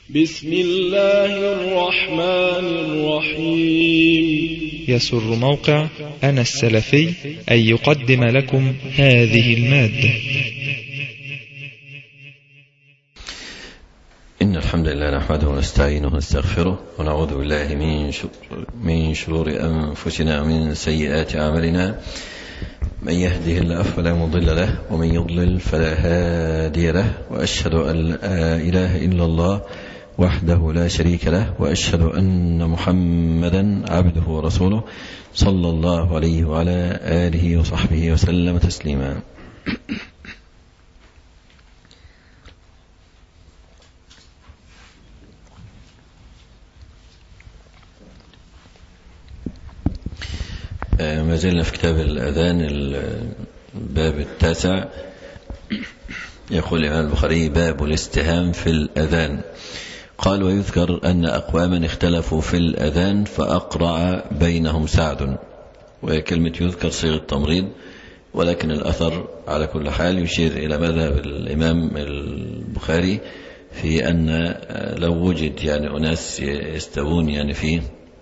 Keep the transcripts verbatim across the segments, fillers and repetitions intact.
بسم الله الرحمن الرحيم. يسر موقع أنا السلفي أن يقدم لكم هذه المادة. إن الحمد لله نحمده ونستعينه ونستغفره ونعوذ بالله من شرور, من شرور أنفسنا ومن سيئات أعمالنا. من يهده الله فلا مضل له ومن يضلل فلا هادي له، وأشهد أن لا إله إلا الله وحده لا شريك له، وأشهد أن محمدا عبده ورسوله صلى الله عليه وعلى آله وصحبه وسلم تسليما. ما زلنا في كتاب الأذان الباب التاسع. يقول الإمام البخاري: باب الاستهام في الأذان. قال: ويذكر أن أقواما اختلفوا في الأذان فأقرع بينهم سعد. وكلمة يذكر صيغة تمريض، ولكن الأثر على كل حال يشير إلى مذهب الإمام البخاري في أن لو وجد يعني أناس يستوون يعني فيه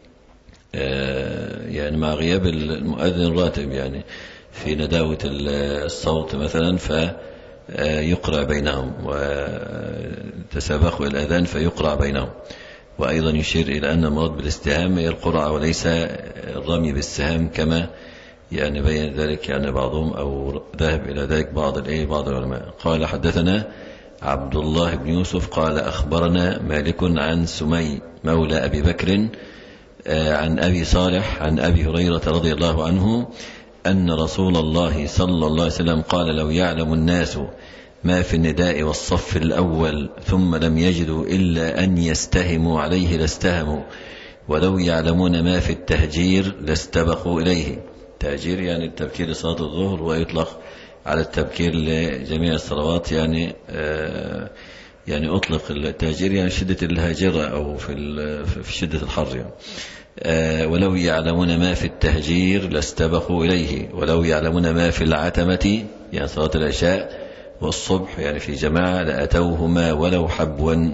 يعني مع غياب المؤذن الراتب يعني في نداوة الصوت مثلا فيقرع بينهم، وتسابقوا الأذان فيقرع بينهم. وأيضا يشير إلى أن المراد بالاستهام هي القرعة وليس الرمي بالسهام، كما يعني بين ذلك يعني بعضهم أو ذهب إلى ذلك بعض الإيه بعض العلماء. قال: حدثنا عبد الله بن يوسف قال: أخبرنا مالك عن سمي مولى أبي بكر عن أبي صالح عن أبي هريرة رضي الله عنه أن رسول الله صلى الله عليه وسلم قال: لو يعلم الناس ما في النداء والصف الأول ثم لم يجدوا إلا أن يستهموا عليه لاستهموا، ولو يعلمون ما في التهجير لاستبقوا إليه. التهجير يعني التبكير لصلاة الظهر، ويطلق على التبكير لجميع الصلوات، يعني آه يعني أطلق التهجير يعني شدة الهاجرة أو في في شدة الحر يعني. آه ولو يعلمون ما في التهجير لاستبقوا إليه، ولو يعلمون ما في العتمة يعني صلاة العشاء والصبح يعني في جماعة لأتوهما ولو حبوا.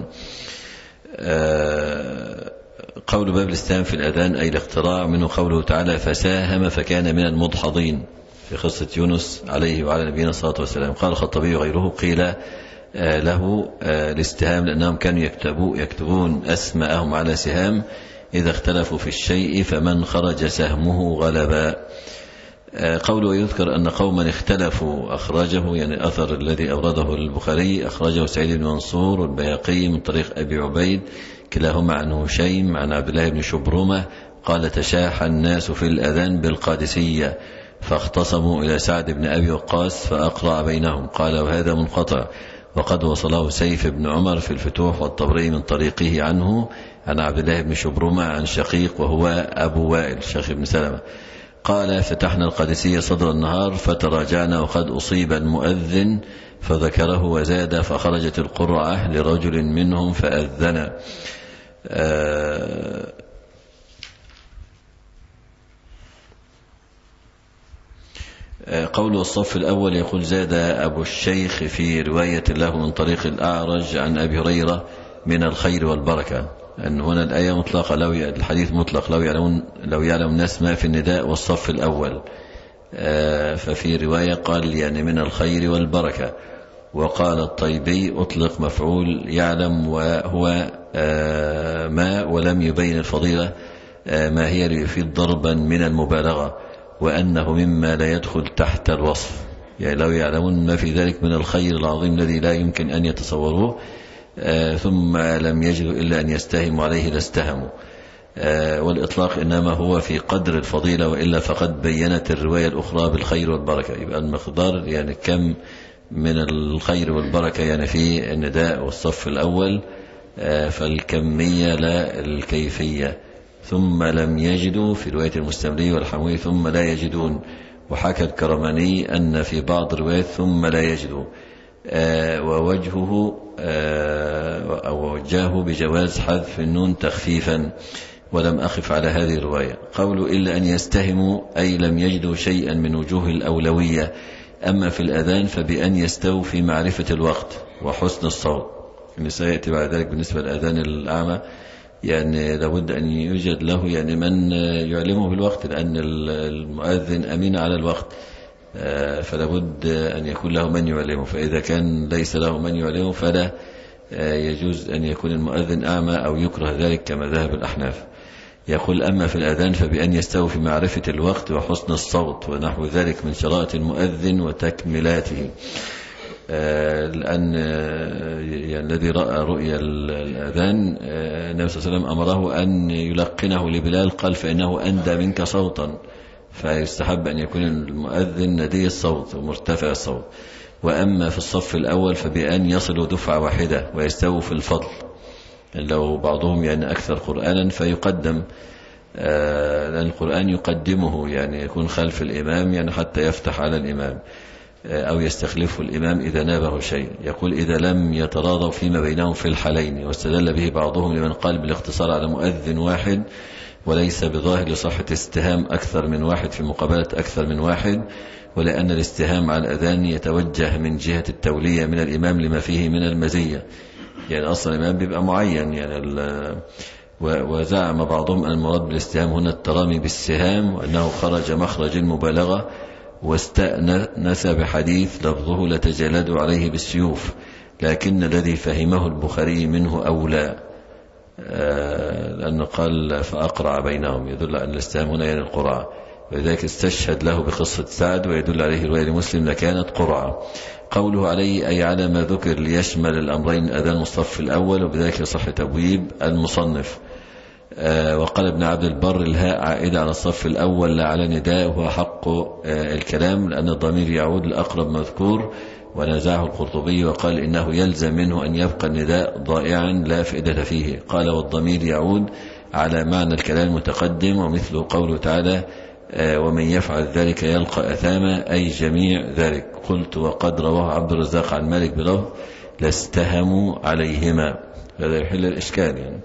آه قول باب الاستهام في الأذان أي الاقتراع، منه قوله تعالى: فساهم فكان من المدحضين في قصة يونس عليه وعلى نبينا الصلاة والسلام. قال الخطبي وغيره: قيل له الاستهام لأنهم كانوا يكتبوا يكتبون أسماءهم على سهام إذا اختلفوا في الشيء فمن خرج سهمه غلبا. قوله: يذكر أن قوما اختلفوا أخرجه يعني أثر الذي أورده البخاري، أخرجه سعيد بن منصور والبيهقي من طريق أبي عبيد كلاهما عن هشيم عن عبد الله بن شبرمة قال: تشاح الناس في الأذان بالقادسية فاختصموا إلى سعد بن أبي وقاص فأقرع بينهم. قال: وهذا منقطع، وقد وصله سيف بن عمر في الفتوح والطبري من طريقه عنه عن عبد الله بن شبرمة عن شقيق وهو أبو وائل شقيق بن سلمة قال: فتحنا القادسية صدر النهار فتراجعنا وقد أصيب المؤذن فذكره وزاد، فخرجت القرعة لرجل منهم فأذن. آه قول الصف الأول يقول: زاد أبو الشيخ في رواية له من طريق الأعرج عن أبي هريرة من الخير والبركة، أن هنا الآية مطلقة، لو الحديث مطلق لو يعلمون لو يعلم الناس ما في النداء والصف الأول، ففي رواية قال يعني من الخير والبركة. وقال الطيبي: أطلق مفعول يعلم وهو ما ولم يبين الفضيلة ما هي ليفيد ضربا من المبالغة، وأنه مما لا يدخل تحت الوصف، يعني لو يعلمون ما في ذلك من الخير العظيم الذي لا يمكن أن يتصوروه آه ثم لم يجدوا إلا أن يستهموا عليه لاستهموا. آه والإطلاق إنما هو في قدر الفضيلة، وإلا فقد بينت الرواية الأخرى بالخير والبركة. يبقى المقدار يعني كم من الخير والبركة يعني في النداء والصف الأول، آه فالكمية لا الكيفية. ثم لم يجدوا في رواية المستملي والحموي ثم لا يجدون. وحكى الكرماني أن في بعض الروايات ثم لا يجدوا، آه ووجهه آه أو وجهه بجواز حذف النون تخفيفا، ولم أخف على هذه الرواية. قول إلا أن يستهموا أي لم يجدوا شيئا من وجوه الأولوية. أما في الأذان فبأن يستووا في معرفة الوقت وحسن الصوت، إن سيأتي بعد ذلك بالنسبة للأذان الأعمى يعني لابد أن يوجد له يعني من يعلمه بالوقت، لأن المؤذن أمين على الوقت، فلابد أن يكون له من يعلمه. فإذا كان ليس له من يعلمه فلا يجوز أن يكون المؤذن أعمى أو يكره ذلك كما ذهب الأحناف. يقول أما في الأذان فبأن يستوي في معرفة الوقت وحسن الصوت ونحو ذلك من شرائط المؤذن وتكملاته، لأن يعني الذي رأى رؤيا الأذان النبي صلى الله عليه وسلم أمره أن يلقنه لبلال، قال فإنه أندى منك صوتا، فيستحب أن يكون المؤذن ندي الصوت ومرتفع الصوت. وأما في الصف الأول فبأن يصلوا دفعة واحدة ويستووا في الفضل، لو بعضهم يعني أكثر قرآنا فيقدم، لأن القرآن يقدمه يعني يكون خلف الإمام يعني حتى يفتح على الإمام، أو يستخلفه الإمام إذا نابه شيء. يقول إذا لم يتراضوا فيما بينهم في الحالين، واستدل به بعضهم لمن قال بالاقتصار على مؤذن واحد وليس بظاهر لصحة استهام أكثر من واحد في مقابلة أكثر من واحد، ولأن الاستهام على الأذان يتوجه من جهة التولية من الإمام لما فيه من المزية، يعني أصلا الإمام بيبقى معين يعني. وزعم بعضهم أن المراد بالاستهام هنا الترامي بالسهام، وأنه خرج مخرج المبالغة، واستأنس بحديث لفظه لتجلدوا عليه بالسيوف، لكن الذي فهمه البخاري منه أولى، لأنه قال فأقرع بينهم، يدل أن الاستهام هنا يعني القرعة، ولذلك استشهد له بقصة سعد، ويدل عليه رواية لمسلم لكانت قرعة. قوله عليه أي على ما ذكر ليشمل الأمرين أذان الصف الأول، وبذلك صح تبويب المصنف. وقال ابن عبد البر الهاء عائدة على الصف الأول لا على نداء، وهو حق الكلام لأن الضمير يعود لأقرب مذكور، ونزعه القرطبي وقال إنه يلزم منه أن يبقى النداء ضائعا لا فائدة فيه. قال والضمير يعود على معنى الكلام المتقدم، ومثله قوله تعالى ومن يفعل ذلك يلقى أثاما، أي جميع ذلك. قلت وقد رواه عبد الرزاق عن مالك بلفظ لاستهموا عليهما، هذا يحل الإشكال يعني.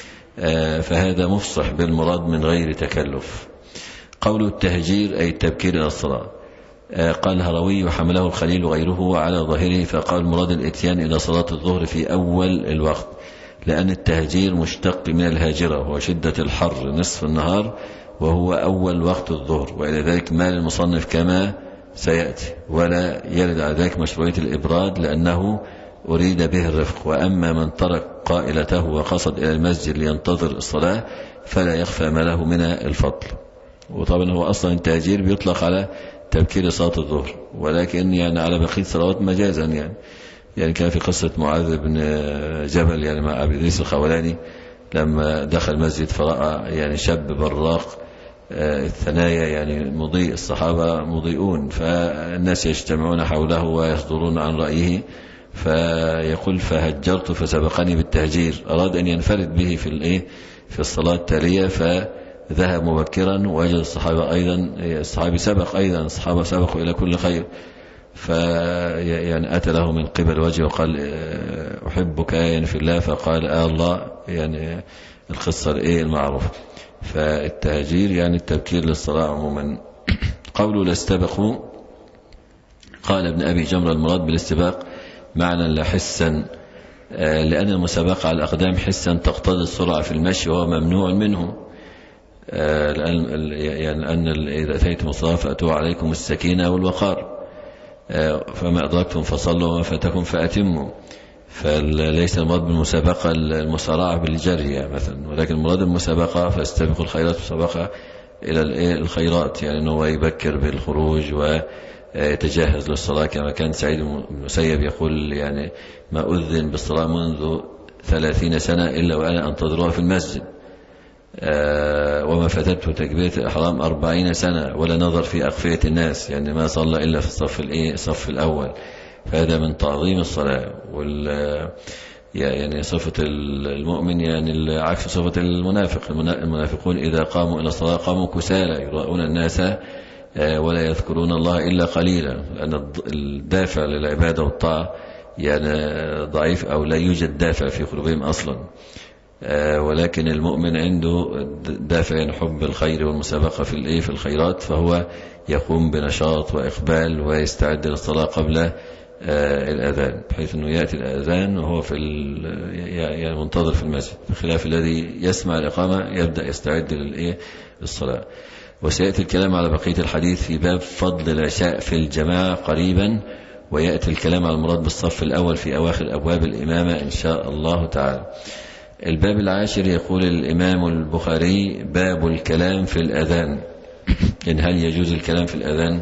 فهذا مفصح بالمراد من غير تكلف. قول التهجير أي التبكير إلى الصلاة. قال هروي وحمله الخليل وغيره على ظاهره، فقال مراد الاتيان إلى صلاة الظهر في أول الوقت، لأن التهجير مشتق من الهاجرة، وهو شدة الحر نصف النهار، وهو أول وقت الظهر. وإلى ذلك مال المصنف كما سيأتي، ولا يرد على ذلك مشروعية الإبراد لأنه أريد به الرفق. وأما من ترك قائلته وقصد إلى المسجد لينتظر الصلاة فلا يخفى ما له من الفضل. وطبعا هو أصلا التهجير بيطلق على تبكير صلاة الظهر، ولكن يعني على بقية صلوات مجازا يعني. يعني كان في قصة معاذ بن جبل يعني مع أبي إدريس الخولاني لما دخل مسجد فرأى يعني شاب براق الثنايا يعني مضيء، الصحابة مضيئون، فالناس يجتمعون حوله ويصدرون عن رأيه، فيقول فهجرت فسبقني بالتهجير، أراد أن ينفرد به في الايه في الصلاة التالية، فذهب مبكرا ووجد الصحابة أيضا الصحابي سبق أيضا الصحابة سبقوا إلى كل خير، فيعني أتى له من قبل وجهه وقال أحبك يعني في الله، فقال آه الله، يعني القصة الايه المعروفة. فالتهجير يعني التبكير للصلاة عموما. قوله لاستبقوا، قال ابن أبي جمرة المراد بالاستباق معنى لا حسا، لأن المسابقة على الأقدام حسا تقتضي السرعة في المشي وهو ممنوع منه، يعني أن إذا أتيتم الصلاة فأتوا عليكم السكينة والوقار، فما أدركتم فصلوا وما فاتكم فأتموا. فليس المراد بالمسابقة المسارعة بالجري مثلا، ولكن المراد المسابقة فاستبقوا الخيرات، مسابقة إلى الخيرات، يعني أنه يبكر بالخروج ويتجهز للصلاة، كما كان سعيد بن المسيب يقول يعني ما أذن بالصلاة منذ ثلاثين سنة إلا وأنا أنتظرها في المسجد، وما فاتته تكبيرة الإحرام أربعين سنة ولا نظر في أقفية الناس، يعني ما صلى إلا في الصف الإيه الصف الأول. فهذا من تعظيم الصلاة. وال يعني صفة المؤمن يعني عكس صفة المنافق. المنافقون إذا قاموا إلى الصلاة قاموا كسالى يراؤون الناس ولا يذكرون الله إلا قليلا، لأن الدافع للعبادة والطاعة يعني ضعيف أو لا يوجد دافع في قلوبهم أصلا. ولكن المؤمن عنده دافع حب الخير والمسابقة في الايه في الخيرات، فهو يقوم بنشاط وإقبال ويستعد للصلاة قبل الأذان، بحيث أنه يأتي الأذان وهو في يعني منتظر في المسجد، بخلاف الذي يسمع الإقامة يبدأ يستعد للصلاة. وسيأتي الكلام على بقية الحديث في باب فضل العشاء في الجماعة قريبا، ويأتي الكلام على المراد بالصف الأول في أواخر أبواب الإمامة إن شاء الله تعالى. الباب العاشر يقول الإمام البخاري: باب الكلام في الأذان. إن هل يجوز الكلام في الأذان؟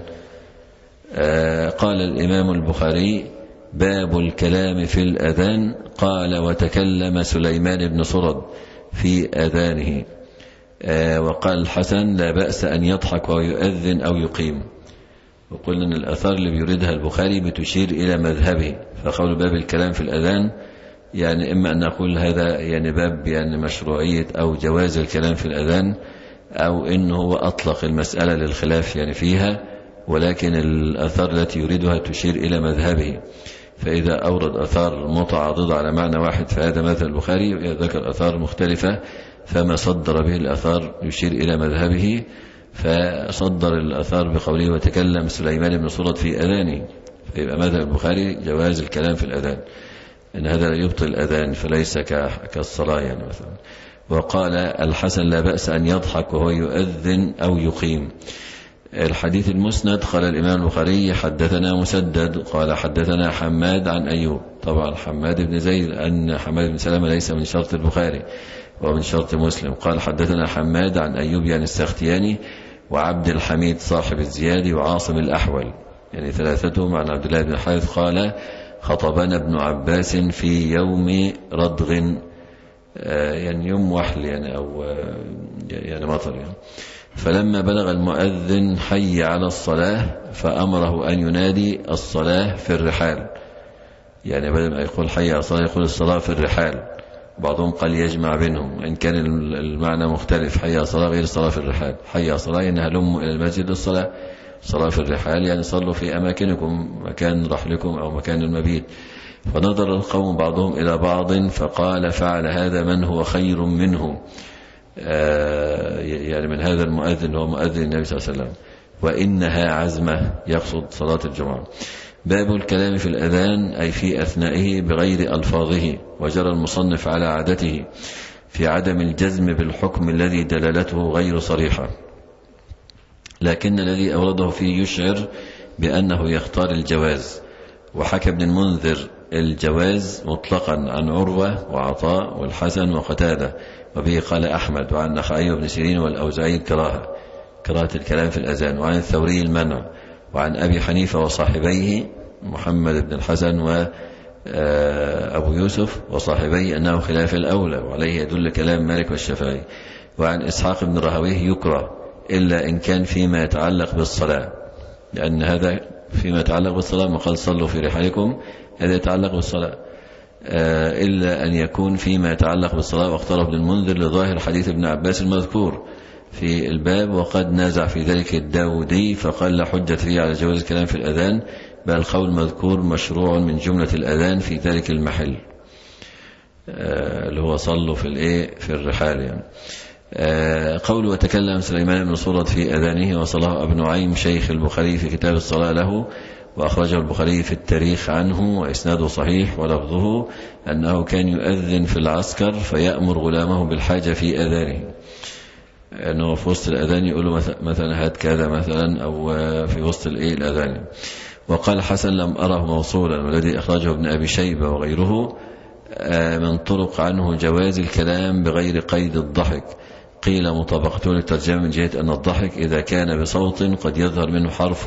آه قال الإمام البخاري: باب الكلام في الأذان. قال: وتكلم سليمان بن صرد في أذانه. آه وقال الحسن: لا بأس أن يضحك ويؤذن أو يقيم. وقلنا أن الأثار اللي بيريدها البخاري بتشير إلى مذهبه، فقول باب الكلام في الأذان يعني إما أن نقول هذا يعني باب يعني مشروعية أو جواز الكلام في الأذان، أو إنه هو أطلق المسألة للخلاف يعني فيها، ولكن الأثار التي يريدها تشير إلى مذهبه. فإذا أورد أثار متعاضدة على معنى واحد فهذا مذهب البخاري، وإذا ذكر أثار مختلفة فما صدر به الأثار يشير إلى مذهبه. فصدر الأثار بقوله: وتكلم سليمان بن صرد في أذانه، فيبقى مذهب البخاري جواز الكلام في الأذان، إن هذا لا يبطل الأذان فليس كالصلاة يعني مثلا. وقال الحسن: لا بأس أن يضحك وهو يؤذن أو يقيم. الحديث المسند قال الإمام البخاري: حدثنا مسدد قال حدثنا حماد عن أيوب. طبعا حماد بن زيد، أن حماد بن سلمة ليس من شرط البخاري ومن شرط مسلم. قال: حدثنا حماد عن أيوب يعني السختياني، وعبد الحميد صاحب الزيادي، وعاصم الأحول، يعني ثلاثتهم عن عبد الله بن الحارث قال: خطبنا ابن عباس في يوم ردغ، يعني يوم وحل يعني أو يعني مطر يعني. فلما بلغ المؤذن حي على الصلاة فأمره أن ينادي الصلاة في الرحال، يعني بدل ما يقول حي على الصلاة يقول الصلاة في الرحال. بعضهم قال يجمع بينهم، إن كان المعنى مختلف، حي على الصلاة غير الصلاة في الرحال. حي على الصلاة إنها لم إلى المسجد الصلاة، صلاة في الرحال يعني صلوا في أماكنكم، مكان رحلكم أو مكان المبيت. فنظر القوم بعضهم إلى بعض فقال: فعل هذا من هو خير منه، آه يعني من هذا المؤذن، هو مؤذن النبي صلى الله عليه وسلم، وإنها عزمة، يقصد صلاة الجمعة. باب الكلام في الأذان أي في أثنائه بغير ألفاظه. وجرى المصنف على عادته في عدم الجزم بالحكم الذي دلالته غير صريحة، لكن الذي أورده فيه يشعر بأنه يختار الجواز. وحكى ابن المنذر الجواز مطلقا عن عروة وعطاء والحسن وقتادة، وبه قال أحمد، وعن نخعي وابن سيرين والأوزاعي الكراهة، كراهة الكلام في الأذان، وعن الثوري المنع، وعن أبي حنيفة وصاحبيه محمد بن الحسن وأبو يوسف وصاحبيه أنه خلاف الأولى، وعليه يدل كلام مالك والشافعي. وعن إسحاق بن راهويه يكره إلا إن كان فيما يتعلق بالصلاة، لأن هذا فيما يتعلق بالصلاة، ما قال صلوا في رحالكم هذا يتعلق بالصلاة، إلا أن يكون فيما يتعلق بالصلاة. واختار ابن المنذر لظاهر حديث ابن عباس المذكور في الباب، وقد نازع في ذلك الداودي فقال: لا حجة فيه على جواز الكلام في الأذان، بل القول المذكور مشروع من جملة الأذان في ذلك المحل، اللي هو صلوا في الايه في الرحال يعني. قول وتكلم سليمان بن صرد في أذانه، وصله ابن نعيم شيخ البخاري في كتاب الصلاة له، وأخرجه البخاري في التاريخ عنه، وإسناده صحيح، ولفظه أنه كان يؤذن في العسكر فيأمر غلامه بالحاجة في أذانه، أنه في وسط الأذان يقول له مثلا هات كذا مثلا، أو في وسط الإيه الأذان. وقال حسن: لم أره موصولا، والذي أخرجه ابن أبي شيبة وغيره من طرق عنه جواز الكلام بغير قيد الضحك. قيل مطابقته للترجمة من جهة أن الضحك إذا كان بصوت قد يظهر منه حرف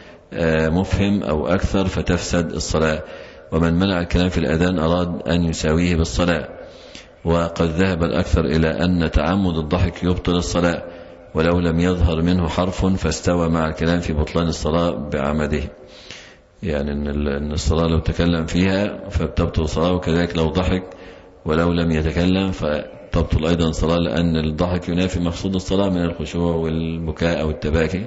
مفهم أو أكثر فتفسد الصلاة، ومن منع الكلام في الأذان أراد أن يساويه بالصلاة. وقد ذهب الأكثر إلى أن تعمد الضحك يبطل الصلاة ولو لم يظهر منه حرف، فاستوى مع الكلام في بطلان الصلاة بعمده، يعني أن الصلاة لو تكلم فيها فبتبطل الصلاة، وكذلك لو ضحك ولو لم يتكلم فتبطل أيضا الصلاة، لأن الضحك ينافي مقصود الصلاة من الخشوع والبكاء أو التباكي.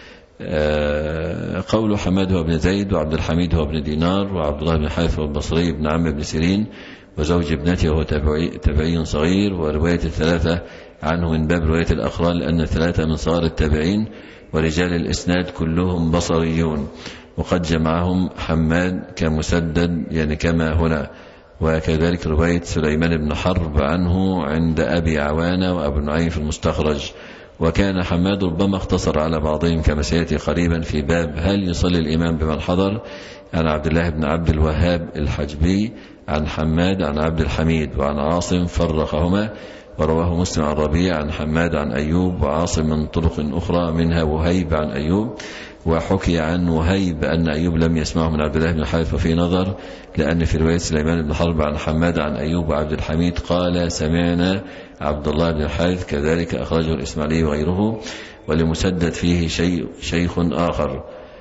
قول حماد هو ابن زيد، وعبد الحميد هو ابن دينار، وعبد الله بن حارث والبصري ابن عم بن سيرين، وزوج ابنته وهو تابعي صغير. ورواية الثلاثة عنه من باب رواية الأقران، لأن الثلاثة من صغار التابعين، ورجال الإسناد كلهم بصريون. وقد جمعهم حماد كمسدد يعني كما هنا. وكذلك رواية سليمان بن حرب عنه عند أبي عوانة وأبو نعيم في المستخرج. وكان حماد ربما اختصر على بعضهم كما سيأتي قريبا في باب هل يصلي الإمام بمن حضر، عن عبد الله بن عبد الوهاب الحجبي عن حماد عن عبد الحميد وعن عاصم فرقهما. ورواه مسلم عن ربيع عن حماد عن أيوب وعاصم من طرق أخرى منها وهيب عن أيوب. وحكي عن وهيب أن أيوب لم يسمعه من عبد الله بن الحارث وفي نظر، لأن في رواية سليمان بن حرب عن حماد عن أيوب وعبد الحميد قال سمعنا عبد الله بن الحارث، كذلك أخرجه الإسماعيلي وغيره. ولمسدد فيه شيء شيخ آخر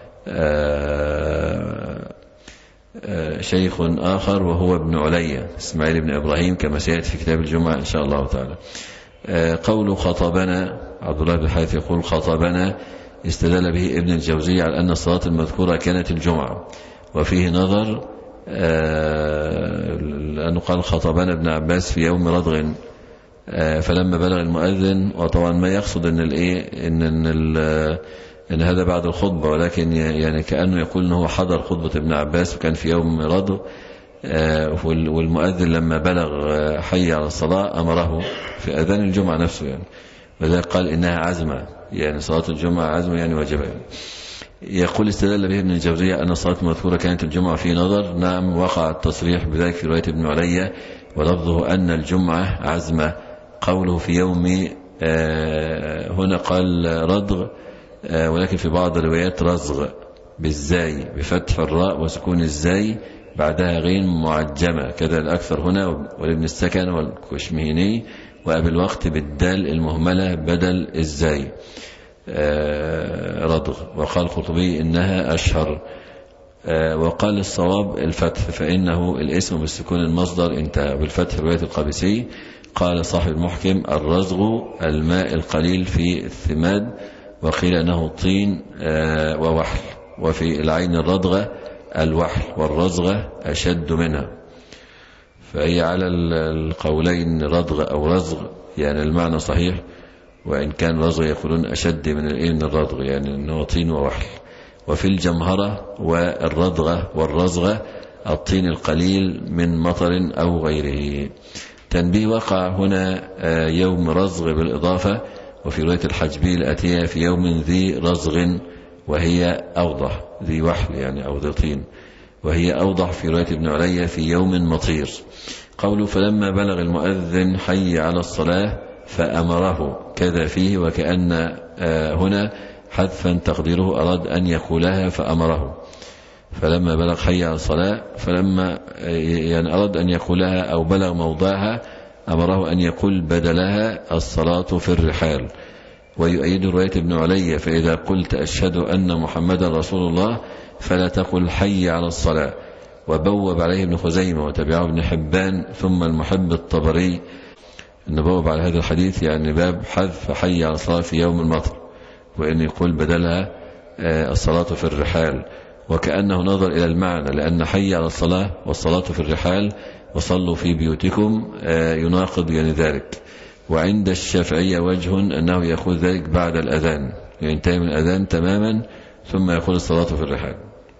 آآ آآ شيخ آخر وهو ابن علي إسماعيل بن إبراهيم كما سيأتي في كتاب الجمعة إن شاء الله تعالى. قول خطبنا عبد الله بن الحارث يقول خطبنا استدل به ابن الجوزي على أن الصلاة المذكورة كانت الجمعة، وفيه نظر لأنه قال خطبنا ابن عباس في يوم رضغ فلما بلغ المؤذن. وطبعا ما يقصد ان الايه ان ان, إن هذا بعد الخطبه، ولكن يعني كانه يقول انه حضر خطبه ابن عباس وكان في يوم رضغ، والمؤذن لما بلغ حي على الصلاه امره في اذان الجمعه نفسه يعني، وذلك قال انها عزمه يعني صلاه الجمعه عزمه يعني واجبه يعني. يقول استدل به ابن الجوزية أن الصلاة المذكورة كانت الجمعة في نظر. نعم وقع التصريح بذلك في رواية ابن علي ولفظه أن الجمعة عزمة. قوله في يوم هنا قال رضغ، ولكن في بعض الروايات رزغ بالزاي بفتح الراء وسكون الزاي بعدها غين معجمة، كذا الأكثر هنا والابن السكن والكشمهيني وأبي الوقت بالدال المهملة بدل الزاي رضغ. وقال القرطبي إنها أشهر. وقال الصواب الفتح فإنه الاسم بالسكون المصدر انتهى، بالفتح رواية القابسي. قال صاحب المحكم الرزغ الماء القليل في الثماد، وقيل أنه طين ووحل، وفي العين الرضغة الوحل والرزغة أشد منها، فهي على القولين رضغ أو رزغ يعني المعنى صحيح، وإن كان رزغ يقولون أشد من من الرضغ يعني أنه طين ووحل. وفي الجمهرة والرضغة والرزغة الطين القليل من مطر أو غيره. تنبيه وقع هنا يوم رزغ بالإضافة، وفي رواية الحجبي الأتية في يوم ذي رزغ وهي أوضح، ذي وحل يعني أو ذي طين، وهي أوضح في رواية ابن علي في يوم مطير. قوله فلما بلغ المؤذن حي على الصلاة فأمره كذا فيه، وكأن هنا حذفا تقديره أراد أن يقولها فأمره. فلما بلغ حي على الصلاة فلما يعني أراد أن يقولها أو بلغ موضعها أمره أن يقول بدلها الصلاة في الرحال. ويؤيد رواية ابن علي فإذا قلت أشهد أن محمدا رسول الله فلا تقل حي على الصلاة. وبوب عليه ابن خزيمة وتبعه ابن حبان ثم المحب الطبري نبوب على هذا الحديث يعني باب حذف حي على الصلاة في يوم المطر، وإن يقول بدلها الصلاة في الرحال، وكأنه نظر إلى المعنى لأن حي على الصلاة والصلاة في الرحال وصلوا في بيوتكم يناقض يعني ذلك. وعند الشافعية وجه أنه يقول ذلك بعد الأذان، ينتهي من الأذان تماما ثم يقول الصلاة في الرحال.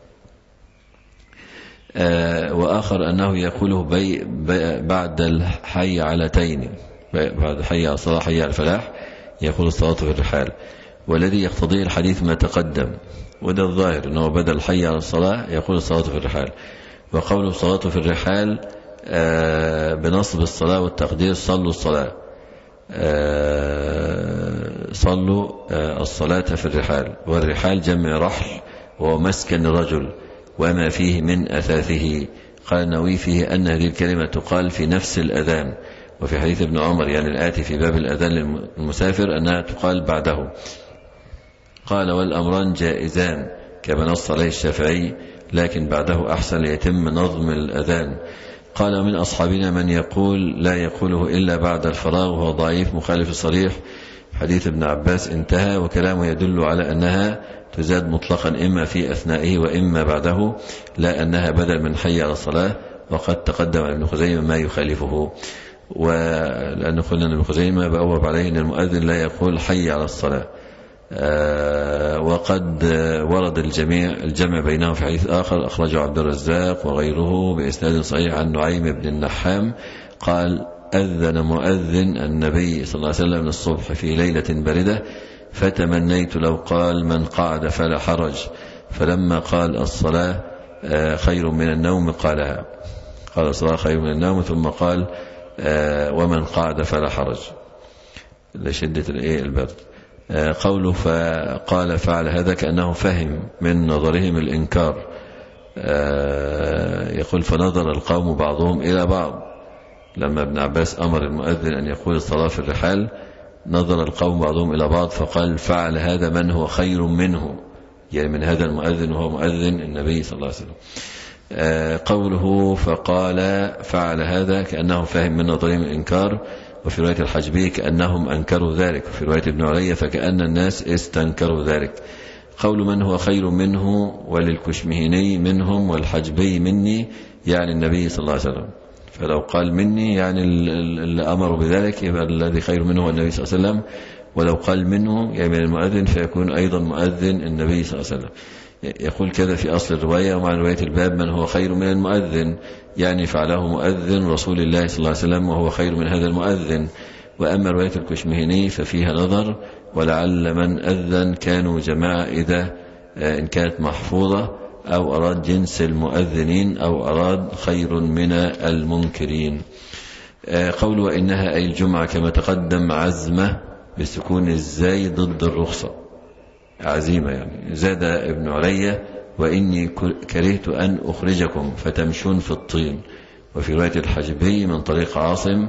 وآخر أنه يقوله بي بي بعد الحي علتين، بعد حي على الصلاة حي على الفلاح يقول الصلاة في الرحال، والذي يقتضيه الحديث ما تقدم، وده الظاهر أنه بدل حي على الصلاة يقول الصلاة في الرحال. وقوله الصلاة في الرحال بنصب الصلاة والتقدير صلوا الصلاة، صلوا الصلاة في الرحال. والرحال جمع رحل وهو مسكن الرجل وما فيه من أثاثه. قال النووي فيه أن هذه الكلمة تقال في نفس الأذان، وفي حديث ابن عمر يعني الآتي في باب الأذان للمسافر أنها تقال بعده. قال والأمران جائزان كما نص عليه الشافعي، لكن بعده أحسن ليتم نظم الأذان. قال من أصحابنا من يقول لا يقوله إلا بعد الفراغ وهو ضعيف مخالف الصريح حديث ابن عباس انتهى، وكلامه يدل على أنها تزاد مطلقا إما في أثنائه وإما بعده، لا أنها بدل من حي على الصلاة. وقد تقدم ابن خزيمة ما يخالفه، ولأن قلنا ابن خزيمة بأوب عليه أن المؤذن لا يقول حي على الصلاة، وقد ورد الجميع الجمع بينهم في حديث آخر أخرجه عبد الرزاق وغيره بإسناد صحيح عن نعيم بن النحام قال أذن مؤذن النبي صلى الله عليه وسلم الصبح في ليلة باردة فتمنيت لو قال من قعد فلا حرج، فلما قال الصلاة خير من النوم قالها، قال الصلاة خير من النوم، ثم قال ومن قعد فلا حرج لشدة البرد. قوله فقال فعل هذا كأنه فهم من نظرهم الإنكار. يقول فنظر القوم بعضهم إلى بعض، لما ابن عباس أمر المؤذن أن يقول الصلاة في الرحال نظر القوم بعضهم إلى بعض فقال فعل هذا من هو خير منه، يعني من هذا المؤذن وهو مؤذن النبي صلى الله عليه وسلم. قوله فقال فعل هذا كأنه فهم من نظرهم الإنكار، وفي رواية الحجبي كأنهم أنكروا ذلك، وفي رواية ابن علي فكأن الناس استنكروا ذلك. قول من هو خير منه وللكشمهني منهم والحجبي مني يعني النبي صلى الله عليه وسلم، فلو قال مني يعني اللي أمروا بذلك يبقى الذي خير منه هو النبي صلى الله عليه وسلم، ولو قال منه يعني من المؤذن فيكون أيضا مؤذن النبي صلى الله عليه وسلم. يقول كذا في أصل الرواية ومع رواية الباب من هو خير من المؤذن يعني فعله مؤذن رسول الله صلى الله عليه وسلم وهو خير من هذا المؤذن. وأما رواية الكشمهني ففيها نظر، ولعل من أذن كانوا جماعة إذا إن كانت محفوظة أو أراد جنس المؤذنين أو أراد خير من المنكرين. قول وإنها أي الجمعة كما تقدم عزمة بسكون الزاي ضد الرخصة، عزيمة يعني. زاد ابن علي وإني كرهت أن أخرجكم فتمشون في الطين. وفي رواية الحجبي من طريق عاصم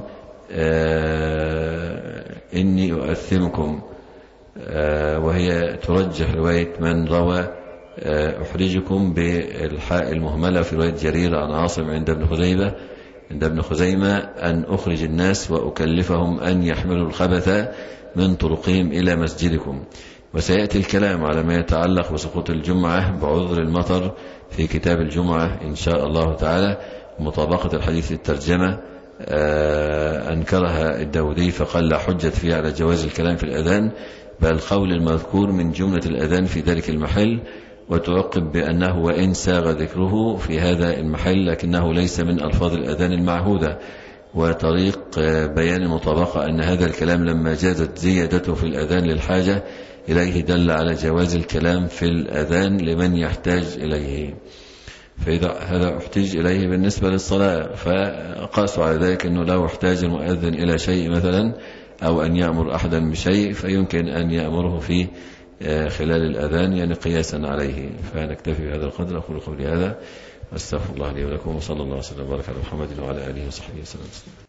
إني أؤثمكم، وهي ترجح رواية من روى أحرجكم بالحاء المهملة في رواية جرير عن عاصم عند ابن خزيمة عند ابن خزيمة أن أخرج الناس وأكلفهم أن يحملوا الخبث من طرقهم إلى مسجدكم. وسيأتي الكلام على ما يتعلق بسقوط الجمعة بعذر المطر في كتاب الجمعة إن شاء الله تعالى. مطابقة الحديث الترجمة أنكرها الداودي فقال لا حجة فيه على جواز الكلام في الأذان، بل قول المذكور من جملة الأذان في ذلك المحل، وتعقب بأنه وإن ساغ ذكره في هذا المحل لكنه ليس من ألفاظ الأذان المعهودة. وطريق بيان المطابقة أن هذا الكلام لما جازت زيادته في الأذان للحاجة إليه دل على جواز الكلام في الأذان لمن يحتاج إليه، فإذا هذا احتاج إليه بالنسبة للصلاة فقاسوا على ذلك أنه لو احتاج المؤذن إلى شيء مثلا أو أن يأمر أحدا بشيء فيمكن أن يأمره في خلال الأذان يعني قياسا عليه. فنكتفي بهذا القدر. أقول قولي هذا واستغفر الله لي ولكم، وصلى الله وسلم وبارك على محمد وعلى آله وصحبه وسلم.